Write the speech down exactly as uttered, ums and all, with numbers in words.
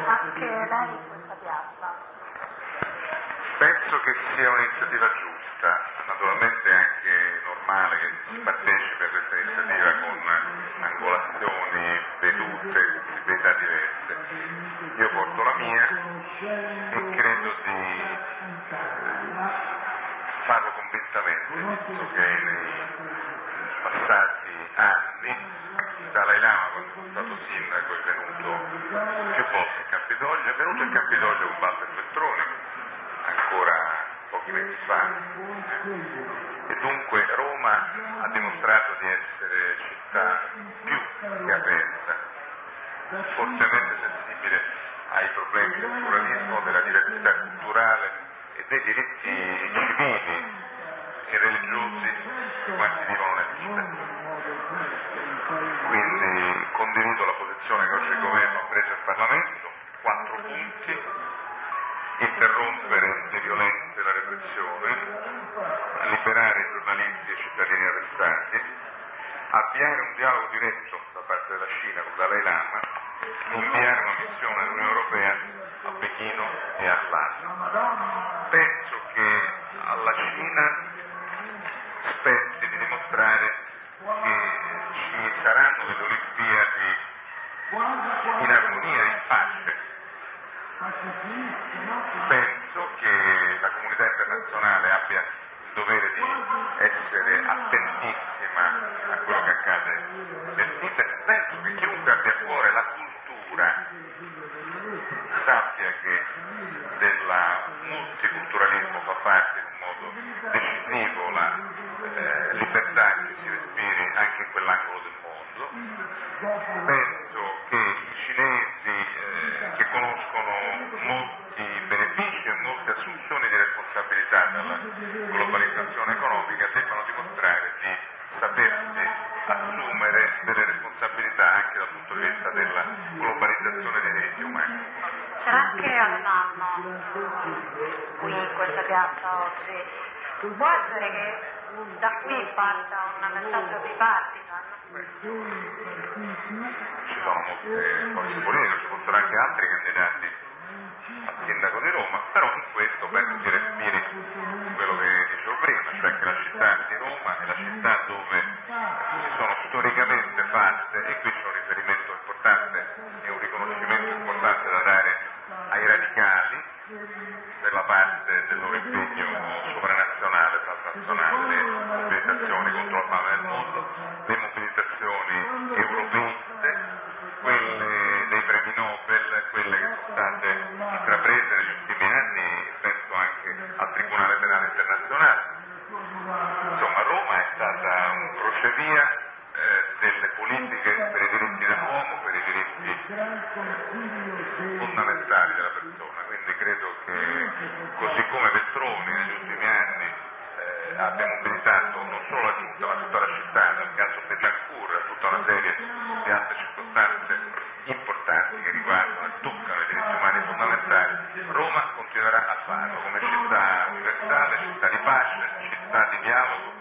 Anche lei in questa piazza? Penso che sia un'iniziativa giusta, naturalmente è anche normale che si partecipi a questa iniziativa con angolazioni, vedute, sensibilità diverse. Io porto la mia e credo di farlo convintamente, visto che nei passati anni Dalai Lama, quando sono stato sindaco, è venuto più volte in Campidoglio, è venuto in Campidoglio con Walter Veltroni ancora pochi mesi fa, e dunque Roma ha dimostrato di essere città più che aperta, fortemente sensibile ai problemi del pluralismo, della diversità culturale e dei diritti civili e religiosi di quanti vivono nella città. Quindi condivido la posizione che oggi il governo ha preso in Parlamento, quattro punti: interrompere le violenze e la repressione, liberare i giornalisti e i cittadini arrestati, avviare un dialogo diretto da parte della Cina con Dalai Lama, inviare una missione dell'Unione Europea a Pechino e a Lhasa. Penso che alla Cina spetti di dimostrare che ci saranno delle Olimpiadi in armonia, in pace. Penso che la comunità internazionale abbia il dovere di essere attentissima a quello che accade nel Tibet. Penso che chiunque abbia a cuore la cultura sappia che del multiculturalismo fa parte in un modo decisivo la eh, libertà che si respiri anche in quell'angolo del mondo. Penso che i cinesi eh, che conoscono molti benefici e molte assunzioni di responsabilità dalla globalizzazione economica debbano dimostrare di sapersi assumere delle responsabilità anche dal punto di vista della globalizzazione dei diritti umani. C'era anche Alessandro qui in questa piazza oggi. Può essere che da qui parta un messaggio bipartisan? Ci sono molte forze politiche, ci fossero anche altri candidati a sindaco di Roma, però in questo penso si respiri quello che dicevo prima, cioè che la città di Roma è la città dove si sono storicamente fatte, e qui c'è un riferimento importante e un riconoscimento importante da dare ai radicali per la parte del loro impegno sovranazionale, transnazionale, le mobilitazioni contro la fame del mondo, le mobilitazioni europeiste, quelle dei premi Nobel, quelle che sono state intraprese negli ultimi anni, penso anche al Tribunale Penale Internazionale. Insomma, Roma è stata un crocevia eh, delle politiche per i diritti dell'uomo, per i diritti fondamentali della persona, quindi credo che così come Veltroni negli ultimi anni eh, abbia mobilitato non solo la giunta ma tutta la città, nel caso Betancourt, tutta una serie di altre circostanze importanti che riguardano e toccano i diritti umani fondamentali, Roma continuerà a farlo come città universale, città di pace, città di dialogo